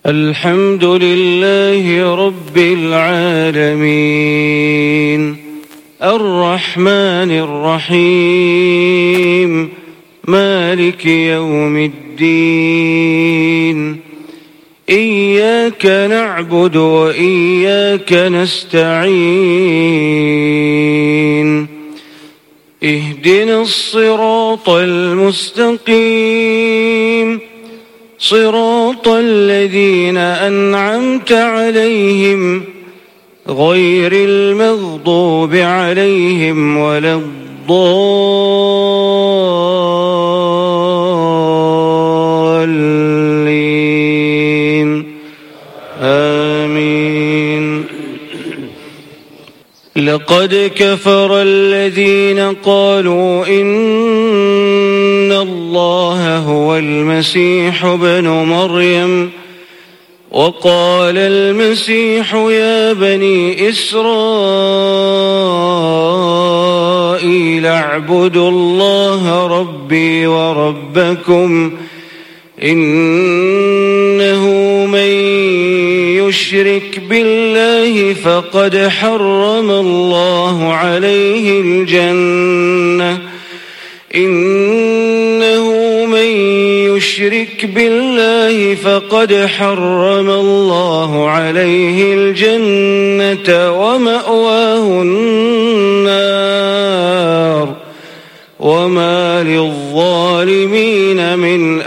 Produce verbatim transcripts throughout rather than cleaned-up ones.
الحمد لله رب العالمين الرحمن الرحيم مالك يوم الدين إياك نعبد وإياك نستعين اهدنا الصراط المستقيم صراط الذين أنعمت عليهم غير المغضوب عليهم ولا الضالين آمين. لقد كفر الذين قالوا إن الله هو المسيح ابن مريم وقال المسيح يا بني إسرائيل اعبدوا الله ربي وربكم إنه من يشرك بالله فقد حرم الله عليه الجنة إنه من يشرك بالله فقد حرم الله عليه الجنة ومأواه النار وما للظالمين من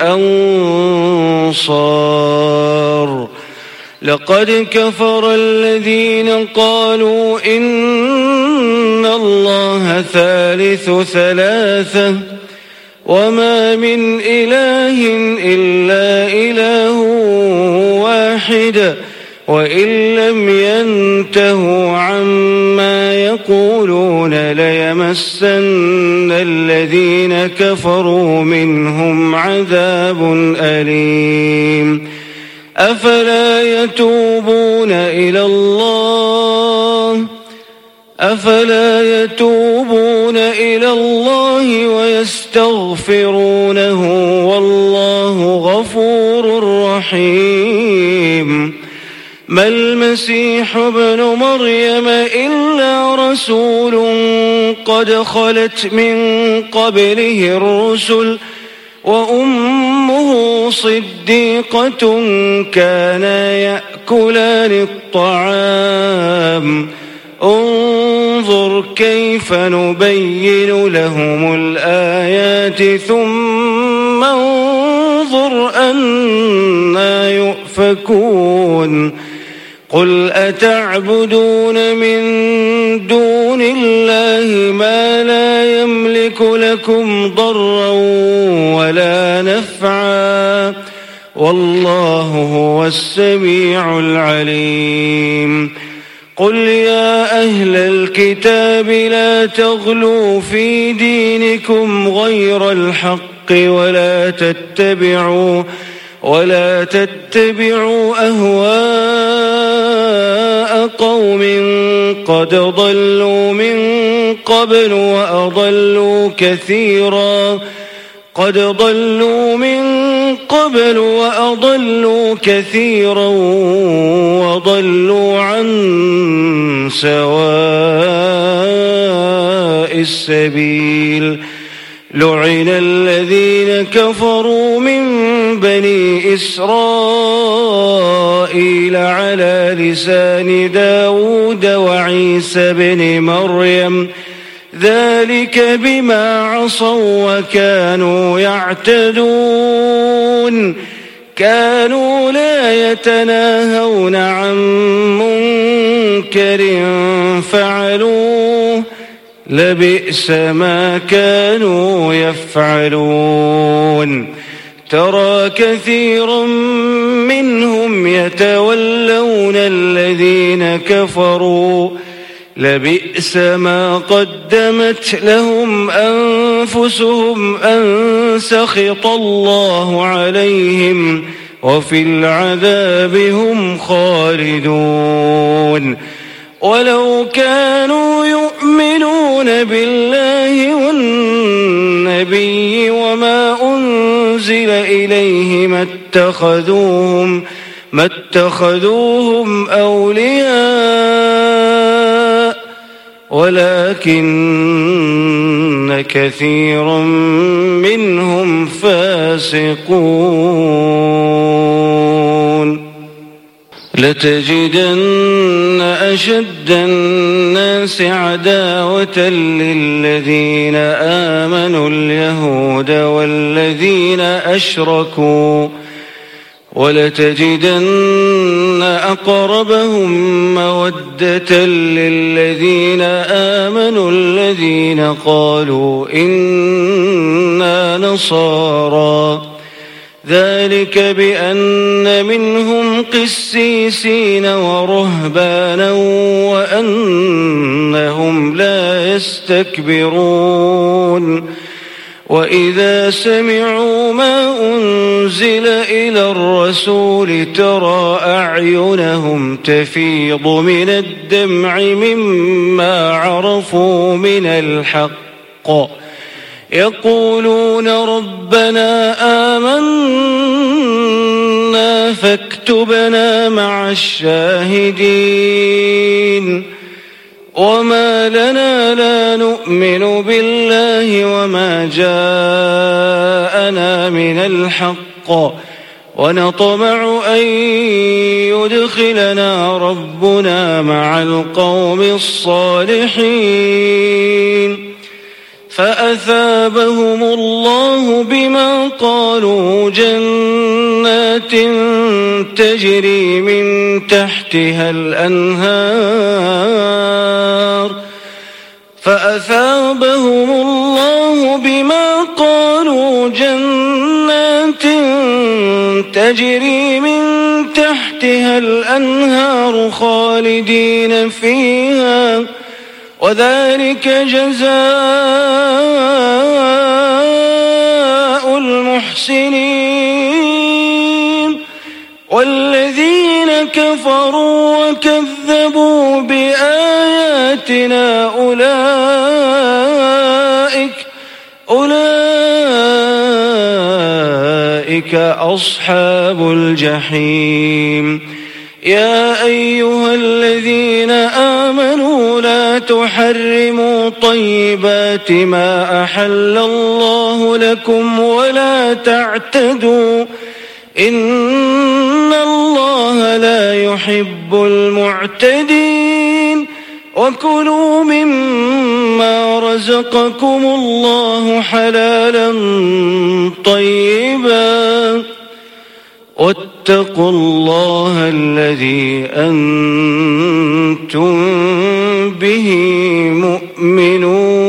أنصار. لقد كفر الذين قالوا إن الله ثالث ثلاثة وما من إله إلا إله واحد وإن لم ينتهوا عما يقولون ليمسن الذين كفروا منهم عذاب أليم. أفلا يتوبون إلى الله أفلا يتوبون إلى الله ويستغفرونه والله غفور رحيم. ما المسيح ابن مريم إلا رسول قد خلت من قبله الرسل وأمه صديقة كانا يأكلان الطعام انظر كيف نبين لهم الآيات ثم انظر أنى يؤفكون. قل أتعبدون من دون الله ما لا يملك لكم ضرا ولا نفعا والله هو السميع العليم. قل يا أهل الكتاب لا تغلوا في دينكم غير الحق ولا تتبعوا ولا تتبعوا أهواء قوم قد ضلوا من قبل وأضلوا كثيرا قد ضلوا من قبل وأضلوا كثيرا وضلوا عن سواء السبيل. لعن الذين كفروا من بني إسرائيل على لسان داود وعيسى بن مريم ذلك بما عصوا وكانوا يعتدون كانوا لا يتناهون عن منكر فعلوه لبئس ما كانوا يفعلون. ترى كثيرا منهم يتولون الذين كفروا لبئس ما قدمت لهم أنفسهم أن سخط الله عليهم وفي العذاب هم خالدون. ولو كانوا يؤمنون بالله والنبي وما أنزل إليه ما اتخذوهم ما اتخذوهم أولياء ولكن كثيرا منهم فاسقون لتجدن أشد الناس عداوة للذين آمنوا اليهود والذين أشركوا ولتجدن أقربهم مودة للذين آمنوا الذين قالوا إنا نصارى ذلك بأن منهم قسيسين ورهبانا وأنهم لا يستكبرون وإذا سمعوا ما أنزل إلى الرسول ترى أعينهم تفيض من الدمع مما عرفوا من الحق يقولون ربنا آمنا فاكتبنا مع الشاهدين وما لنا لا نؤمن بالله وما جاءنا من الحق ونطمع أن يدخلنا ربنا مع القوم الصالحين فأثابهم الله بما قالوا جنات تجري من تحتها الأنهار فأثابهم الله بما قالوا جنات تجري من تحتها الأنهار خالدين فيها وذلك جزاء المحسنين والذين كفروا وكذبوا بآياتنا أولئك أولئك أصحاب الجحيم يا أيها الذين آمنوا لا تحرموا طيبات ما أحل الله لكم ولا تعتدوا إن الله لا يحب المعتدين وكلوا مما رزقكم الله حلالا طيبا واتقوا الله الذي أنتم به مؤمنون